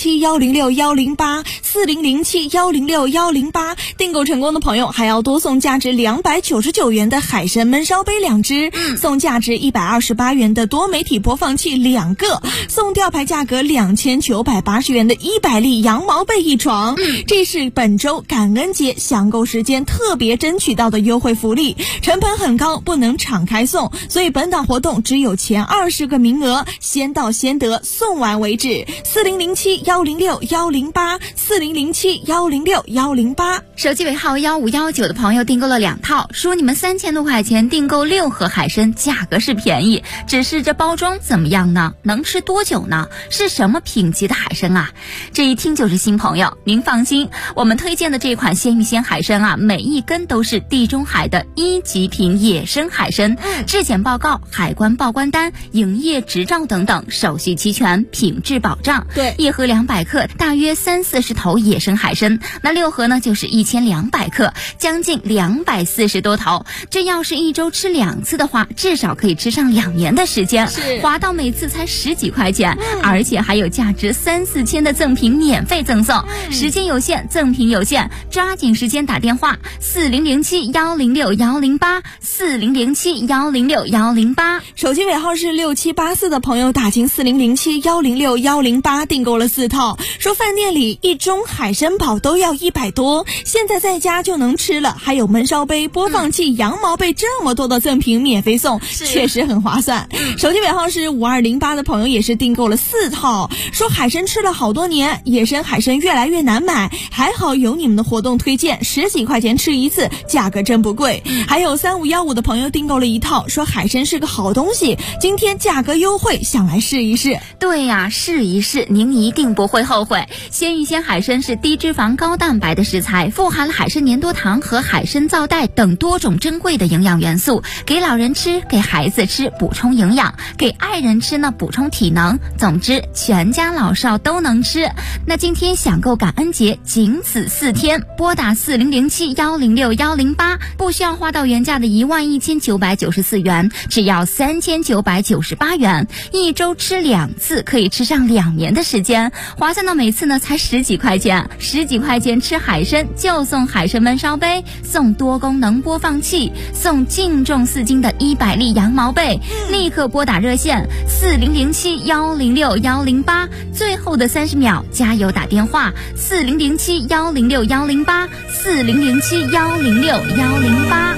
4007106108，4007106108订购成功的朋友，还要多送价值299元的海参焖烧杯2只，送价值128元的多媒体播放器2个，送吊牌价格2980元的100粒羊毛被1床。这是本周感恩节享购时间特别争取到的优惠福利，成本很高，不能敞开送，所以本档活动只有前20个名额，先到先得，送完为止。4007106108，4007106108。 手机尾号1519的朋友订购了2套，说你们3000多块钱订购6盒海参，价格是便宜，只是这包装怎么样呢？能吃多久呢？是什么品级的海参啊？这一听就是新朋友，您放心，我们推荐的这款鲜芋仙海参啊，每一根都是地中海的1级品野生海参，质检报告、海关报关单、营业执照等等手续齐全，品质保障。 对， 一盒200克，大约30-40头野生海参，那6盒呢就是1200克，将近240多头。这要是1周吃2次的话，至少可以吃上2年的时间，划到每次才10几块钱，而且还有价值3-4千的赠品免费赠送，时间有限，赠品有限，抓紧时间打电话4007106108，4007106108。 手机尾号是6784的朋友打进4007106108，订购了4套，说饭店里1盅海参煲都要100多，现在在家就能吃了，还有焖烧杯、播放器、羊毛被这么多的赠品免费送，确实很划算。手机尾号是5208的朋友也是订购了4套，说海参吃了好多年，野生海参越来越难买，还好有你们的活动推荐，10几块钱吃1次，价格真不贵。还有3515的朋友订购了1套，说海参是个好东西，今今天价格优惠，想来试一试。 对呀，试一试，您一定不会后悔。鲜芋仙海参是低脂肪高蛋白的食材，富含了海参粘多糖和海参皂带等多种珍贵的营养元素，给老人吃，给孩子吃，补充营养，给爱人吃呢，补充体能。总之，全家老少都能吃。那今天享购感恩节仅此4天，拨打4007106108，不需要花到原价的11994元，只要3998元，一周吃2次，可以吃上2年的时间，划算到每次呢才10几块钱，10几块钱吃海参就送海参焖烧杯，送多功能播放器，送净重4斤的100粒羊毛被，立刻拨打热线4007106108，最后的30秒加油打电话4007106108 4007106108。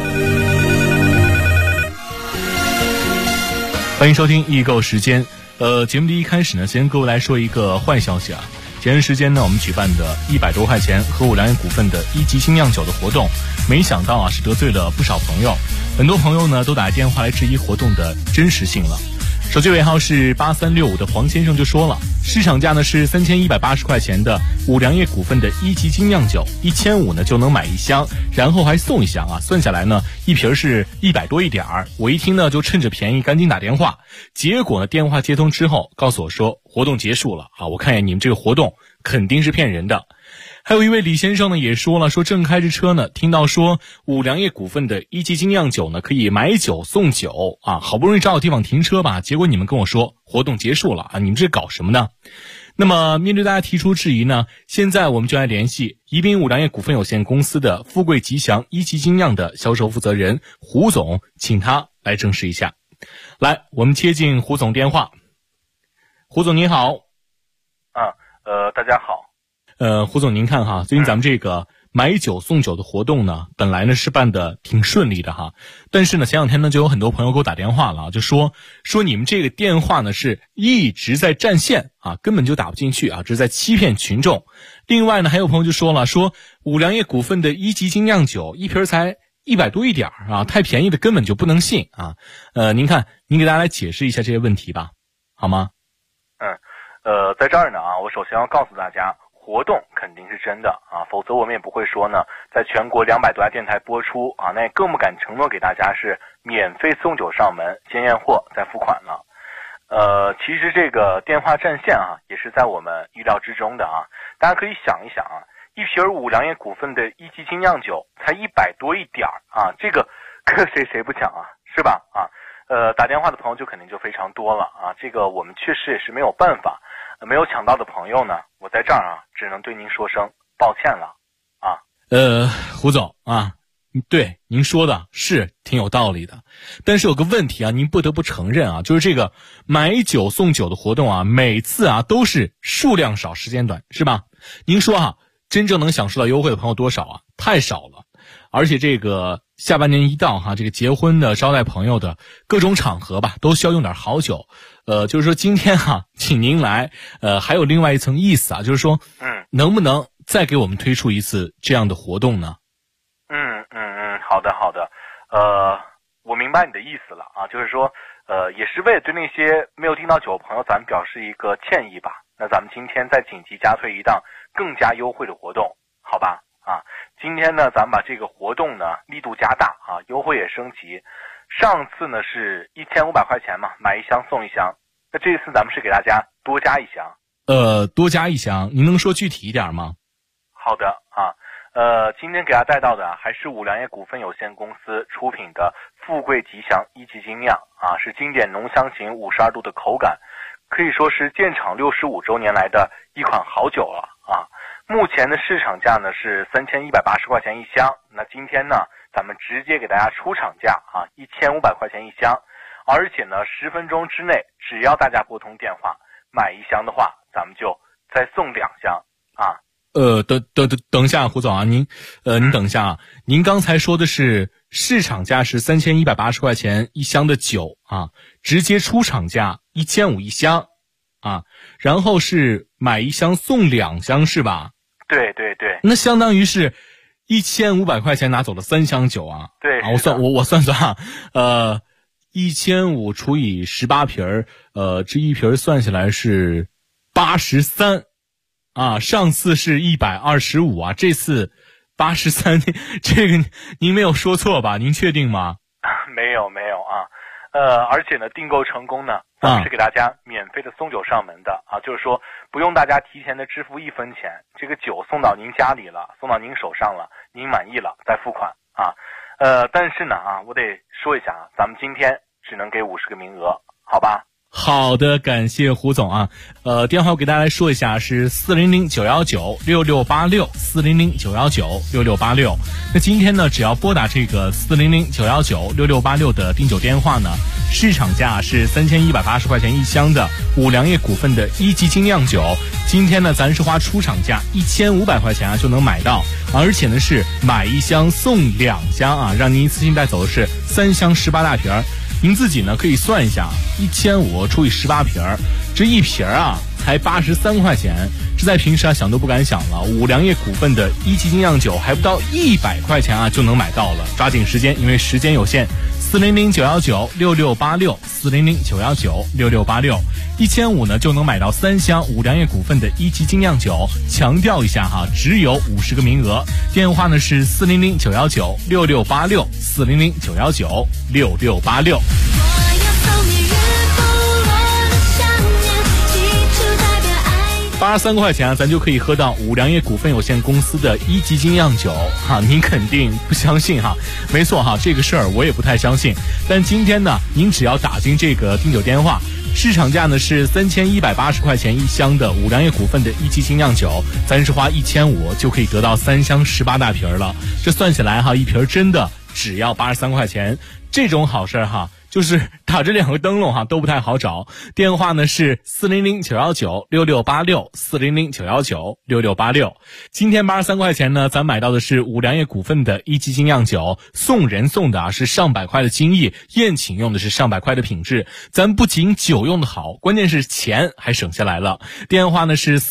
欢迎收听易购时间。节目的一开始呢，先跟各位来说一个坏消息啊。前段时间呢，我们举办的100多块钱和五粮液股份的1级精酿酒的活动，没想到啊是得罪了不少朋友，很多朋友呢都打电话来质疑活动的真实性了。手机尾号是8365的黄先生就说了，市场价呢是3180块钱的五粮液股份的1级精酿酒，1500呢就能买1箱，然后还送1箱啊，算下来呢一瓶是100多一点儿。我一听呢就趁着便宜赶紧打电话，结果呢电话接通之后告诉我说活动结束了啊，我看见你们这个活动肯定是骗人的。还有一位李先生呢也说了，说正开着车呢，听到说五粮液股份的1级精酿酒呢可以买酒送酒啊，好不容易找到地方停车吧，结果你们跟我说活动结束了啊，你们这搞什么呢？那么面对大家提出质疑呢，现在我们就来联系宜宾五粮液股份有限公司的富贵吉祥1级精酿的销售负责人胡总，请他来证实一下。来，我们接进胡总电话。胡总您好。 大家好。 胡总您看哈，最近咱们这个买酒送酒的活动呢，本来呢是办的挺顺利的哈，但是呢前两天呢就有很多朋友给我打电话了，就说你们这个电话呢是一直在占线啊，根本就打不进去啊，这是在欺骗群众。另外呢还有朋友就说了，说五粮液股份的1级精酿酒一瓶才100多一点啊，太便宜的根本就不能信啊。您看您给大家来解释一下这些问题吧，好吗？ 在这儿呢啊，我首先要告诉大家，活动肯定是真的啊，否则我们也不会说呢，在全国200多家电台播出啊，那也更不敢承诺给大家是免费送酒上门，先验货再付款了。其实这个电话占线啊，也是在我们预料之中的啊。大家可以想一想啊，一瓶五粮液股份的1级精酿酒才100多一点啊，这个搁谁不抢啊，是吧？啊，打电话的朋友就肯定就非常多了啊，这个我们确实也是没有办法。没有抢到的朋友呢，我在这儿啊，只能对您说声抱歉了啊。 胡总啊，对您说的是挺有道理的，但是有个问题啊，您不得不承认啊，就是这个买酒送酒的活动啊，每次啊都是数量少时间短，是吧？您说啊，真正能享受到优惠的朋友多少啊？太少了。而且这个下半年一到哈，这个结婚的、招待朋友的各种场合吧，都需要用点好酒。就是说今天哈，请您来，还有另外一层意思啊，就是说，能不能再给我们推出一次这样的活动呢？ 好的，我明白你的意思了啊，就是说，也是为了对那些没有订到酒的朋友，咱们表示一个歉意吧。那咱们今天再紧急加推一档更加优惠的活动，好吧？啊，今天呢，咱们把这个活动呢力度加大啊，优惠也升级。上次呢是1500块钱嘛，买1箱送1箱。那这次咱们是给大家多加1箱。 多加1箱，您能说具体一点吗？ 好的啊，今天给大家带到的还是五粮液股份有限公司出品的富贵吉祥1级精酿啊，是经典浓香型52度的口感，可以说是建厂65周年来的一款好酒了啊。目前的市场价呢是3180块钱1箱，那今天呢咱们直接给大家出厂价啊，1500块钱1箱，而且呢10分钟之内，只要大家拨通电话买1箱的话，咱们就再送2箱啊。 等一下，胡总啊，您等一下啊，您刚才说的是市场价是3180块钱1箱的酒啊，直接出厂价1500一箱啊，然后是买1箱送2箱是吧？ 对， 那相当于是1500块钱拿走了3箱酒啊。 对啊，我算啊 1500除以18瓶这一瓶算下来是83啊，上次是125啊，这次83，这个您没有说错吧？您确定吗？ 没有啊，而且呢，订购成功呢，咱们是给大家免费的送酒上门的啊，就是说不用大家提前的支付1分钱，这个酒送到您家里了，送到您手上了，您满意了再付款啊。但是呢啊，我得说一下啊，咱们今天只能给50个名额，好吧？ 好的，感谢胡总啊。电话我给大家来说一下，是400-919-6686，400-919-6686。那今天呢，只要拨打这个400-919-6686的订酒电话呢，市场价是3180块钱一箱的五粮液股份的1级精酿酒。今天呢，咱是花出厂价1500块钱啊就能买到，而且呢是买1箱送2箱啊，让您一次性带走的是3箱18大瓶。您自己呢可以算一下，1500除以18瓶，这一瓶啊才83块钱，这在平时啊想都不敢想了。五粮液股份的1级精酿酒还不到100块钱啊就能买到了，抓紧时间，因为时间有限。400-919-6686，400-919-6686，1500呢就能买到3箱五粮液股份的1级精酿酒。强调一下哈，只有50个名额。电话呢是400-919-6686，400-919-6686。83块钱啊，咱就可以喝到五粮液股份有限公司的1级精酿酒哈，您肯定不相信哈？没错哈，这个事儿我也不太相信。但今天呢，您只要打进这个订酒电话，市场价呢是3180块钱一箱的五粮液股份的1级精酿酒，咱是花1500就可以得到3箱18大瓶了。这算起来哈，一瓶真的只要83块钱，这种好事哈。就是打着2个灯笼哈都不太好找。电话呢是400-919-6686，400-919-6686。今天83块钱呢，咱买到的是五粮液股份的1级精酿酒，送人送的啊是上百块的精益，宴请用的是上百块的品质。咱不仅酒用的好，关键是钱还省下来了。电话呢是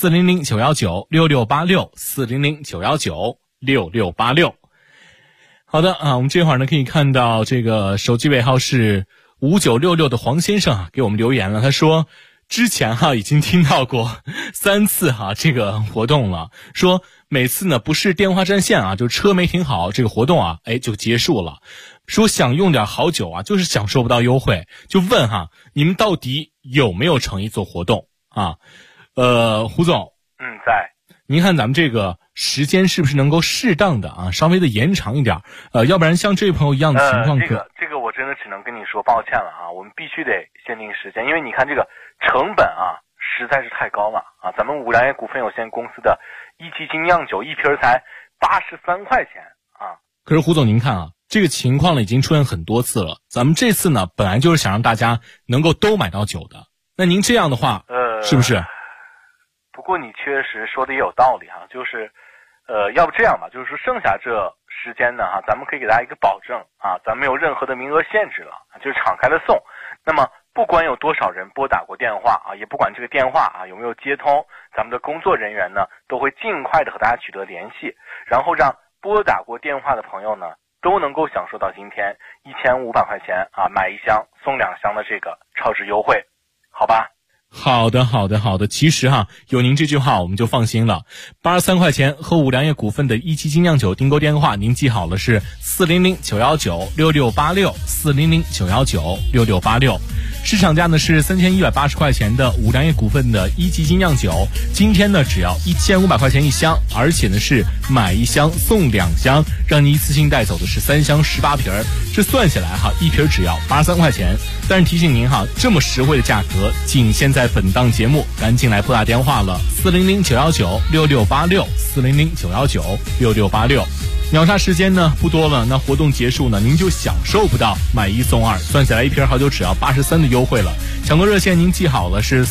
400-919-6686，400-919-6686。好的啊，我们这会儿呢可以看到这个手机尾号是5966的黄先生啊给我们留言了，他说之前哈已经听到过3次哈这个活动了，说每次呢不是电话占线啊，就车没停好，这个活动啊就结束了。说想用点好酒啊，就是享受不到优惠，就问哈你们到底有没有诚意做活动啊？胡总， 在。 您看咱们这个时间是不是能够适当的啊，稍微的延长一点？要不然像这位朋友一样的情况这个我真的只能跟你说抱歉了啊，我们必须得限定时间，因为你看这个成本啊实在是太高了啊。咱们五粮液股份有限公司的1级精酿酒一瓶才83块钱啊。 可是胡总您看啊，这个情况呢已经出现很多次了，咱们这次呢本来就是想让大家能够都买到酒的，那您这样的话是不是？ 不过你确实说的也有道理哈，就是要不这样吧，就是说剩下这时间呢哈，咱们可以给大家一个保证啊，咱没有任何的名额限制了，就是敞开的送。那么不管有多少人拨打过电话啊，也不管这个电话啊有没有接通，咱们的工作人员呢都会尽快的和大家取得联系，然后让拨打过电话的朋友呢都能够享受到今天1500块钱啊买1箱送2箱的这个超值优惠，好吧？ 好的。其实哈，有您这句话我们就放心了。83块钱和五粮液股份的1级精酿酒订购电话，您记好了是400-919-6686，400-919-6686。市场价呢是3180块钱的五粮液股份的1级精酿酒，今天呢只要1500块钱一箱，而且呢是买1箱送2箱，让您一次性带走的是3箱18瓶。这算下来哈，一瓶只要83块钱。但是提醒您哈，这么实惠的价格仅限在本档节目，赶紧来拨打电话了，400-919-6686，400-919-6686。秒杀时间呢不多了，那活动结束呢，您就享受不到买1送2，算下来一瓶好酒只要83的优惠了。抢购热线您记好了是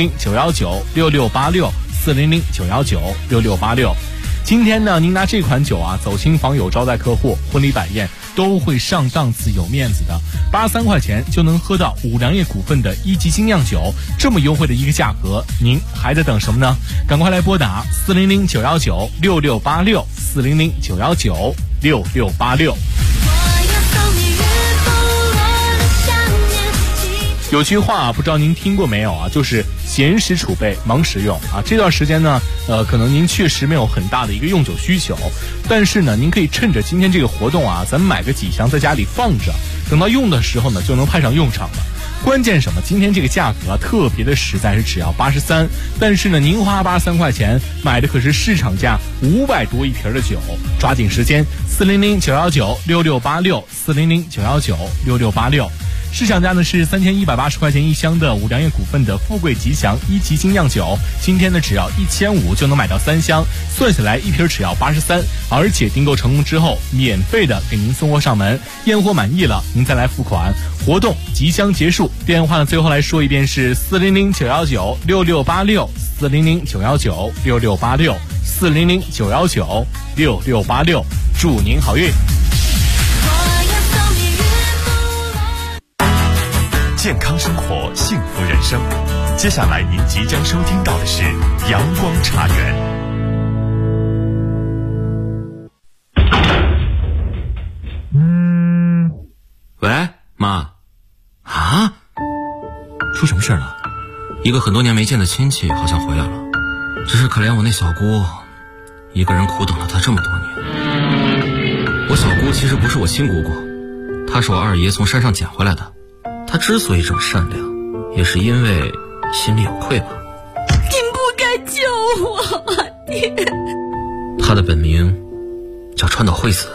400-919-6686，400-919-6686。今天呢，您拿这款酒啊走亲访友、招待客户、婚礼摆宴都会上档次、有面子的。83块钱就能喝到五粮液股份的1级精酿酒，这么优惠的一个价格，您还在等什么呢？赶快来拨打400-919-6686，400-919-6686。 有句话不知道您听过没有啊，就是闲时储备，忙时用啊。这段时间呢，可能您确实没有很大的一个用酒需求，但是呢，您可以趁着今天这个活动啊，咱们买个几箱在家里放着，等到用的时候呢，就能派上用场了。关键什么？今天这个价格啊，特别的实在，是只要83，但是呢，您花83块钱买的可是市场价500多一瓶的酒，抓紧时间，400-919-6686，400-919-6686。市场价呢是3180块钱一箱的五粮液股份的富贵吉祥一级精酿酒，今天呢只要1500就能买到3箱，算下来一瓶只要83，而且订购成功之后免费的给您送货上门，验货满意了您再来付款。活动即将结束，电话呢最后来说一遍是400-919-6686，400-919-6686，400-919-6686，祝您好运。 健康生活，幸福人生。接下来您即将收听到的是阳光茶园。 喂，妈。啊？出什么事了？一个很多年没见的亲戚好像回来了，只是可怜我那小姑，一个人苦等了她这么多年。我小姑其实不是我亲姑姑，她是我二爷从山上捡回来的。他之所以这么善良，也是因为心里有愧吧。 您不该救我，爹。 他的本名叫川岛惠子。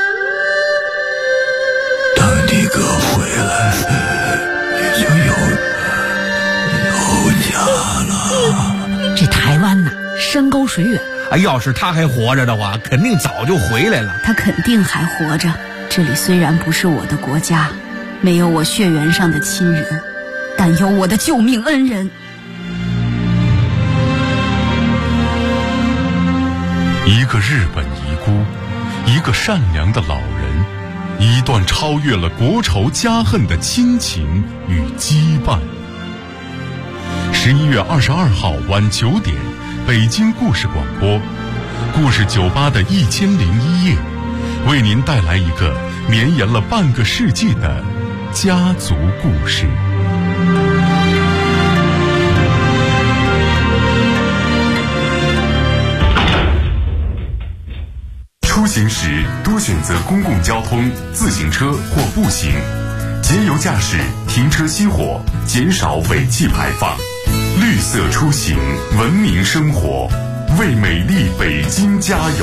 等你哥回来，你就有家了。 这台湾呐，山高水远。 要是他还活着的话，肯定早就回来了。 他肯定还活着。这里虽然不是我的国家，没有我血缘上的亲人，但有我的救命恩人。 一个日本遗孤，一个善良的老人，一段超越了国仇家恨的亲情与羁绊。11月22号晚9点，北京故事广播，故事酒吧的1001夜，为您带来一个绵延了半个世纪的家族故事。出行时多选择公共交通、自行车或步行，节油驾驶，停车熄火，减少尾气排放。绿色出行，文明生活，为美丽北京加油！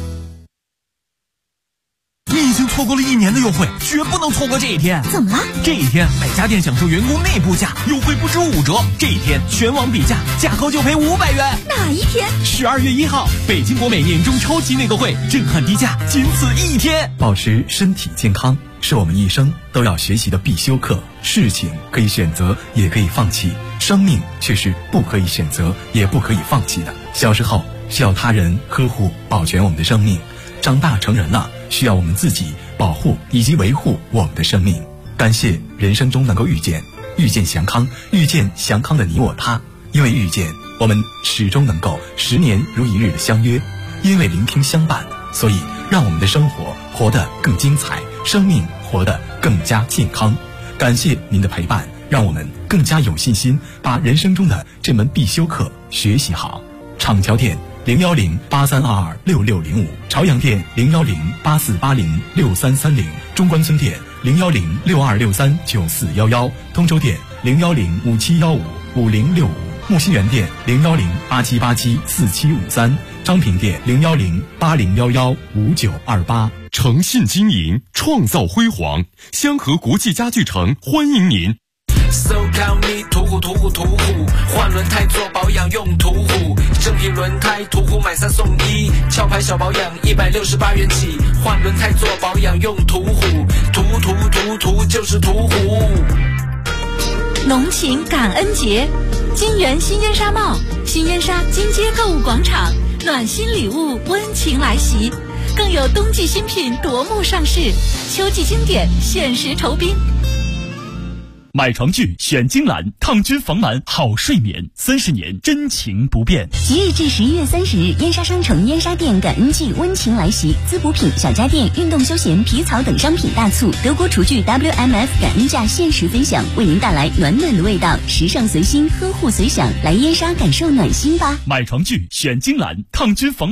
你已经错过了1年的优惠，绝不能错过这一天。 怎么了？ 这一天每家店享受员工内部价优惠不止5折，这一天全网比价，价购就赔500元。 哪一天 ？12月1号，北京国美年终超级内购会，震撼低价，仅此一天。 保持身体健康是我们一生都要学习的必修课。事情可以选择，也可以放弃，生命却是不可以选择，也不可以放弃的。小时候需要他人呵护保全我们的生命，长大成人了，需要我们自己保护以及维护我们的生命。感谢人生中能够遇见祥康，遇见祥康的你我他。因为遇见，我们始终能够10年如一日的相约；因为聆听相伴，所以让我们的生活活得更精彩，生命活得更加健康。感谢您的陪伴，让我们更加有信心把人生中的这门必修课学习好。厂桥店010-8322-6605，朝阳店010-8480-6330，中关村店010-6263-9411，通州店010-5715-5065，木樨园店010-8787-4753，昌平店010-8011-5928。 诚信经营，创造辉煌，香河国际家具城欢迎您。 So call me 途虎，换轮胎做保养用途虎，正品轮胎途虎买3送1，壳牌小保养168元起，换轮胎做保养用途虎，途就是途虎。 浓情感恩节，金源新烟纱帽，新烟纱金街购物广场，暖心礼物温情来袭，更有冬季新品夺目上市，秋季经典限时酬宾。 买床具选金兰，抗菌防螨好睡眠，30年真情不变。 即日至11月30日，燕莎商城燕莎店感恩季温情来袭，滋补品、小家电、运动休闲、皮草等商品大促，德国厨具 WMF 感恩价限时分享，为您带来暖暖的味道，时尚随心，呵护随想，来燕莎感受暖心吧。 买床具选金兰，抗菌防螨。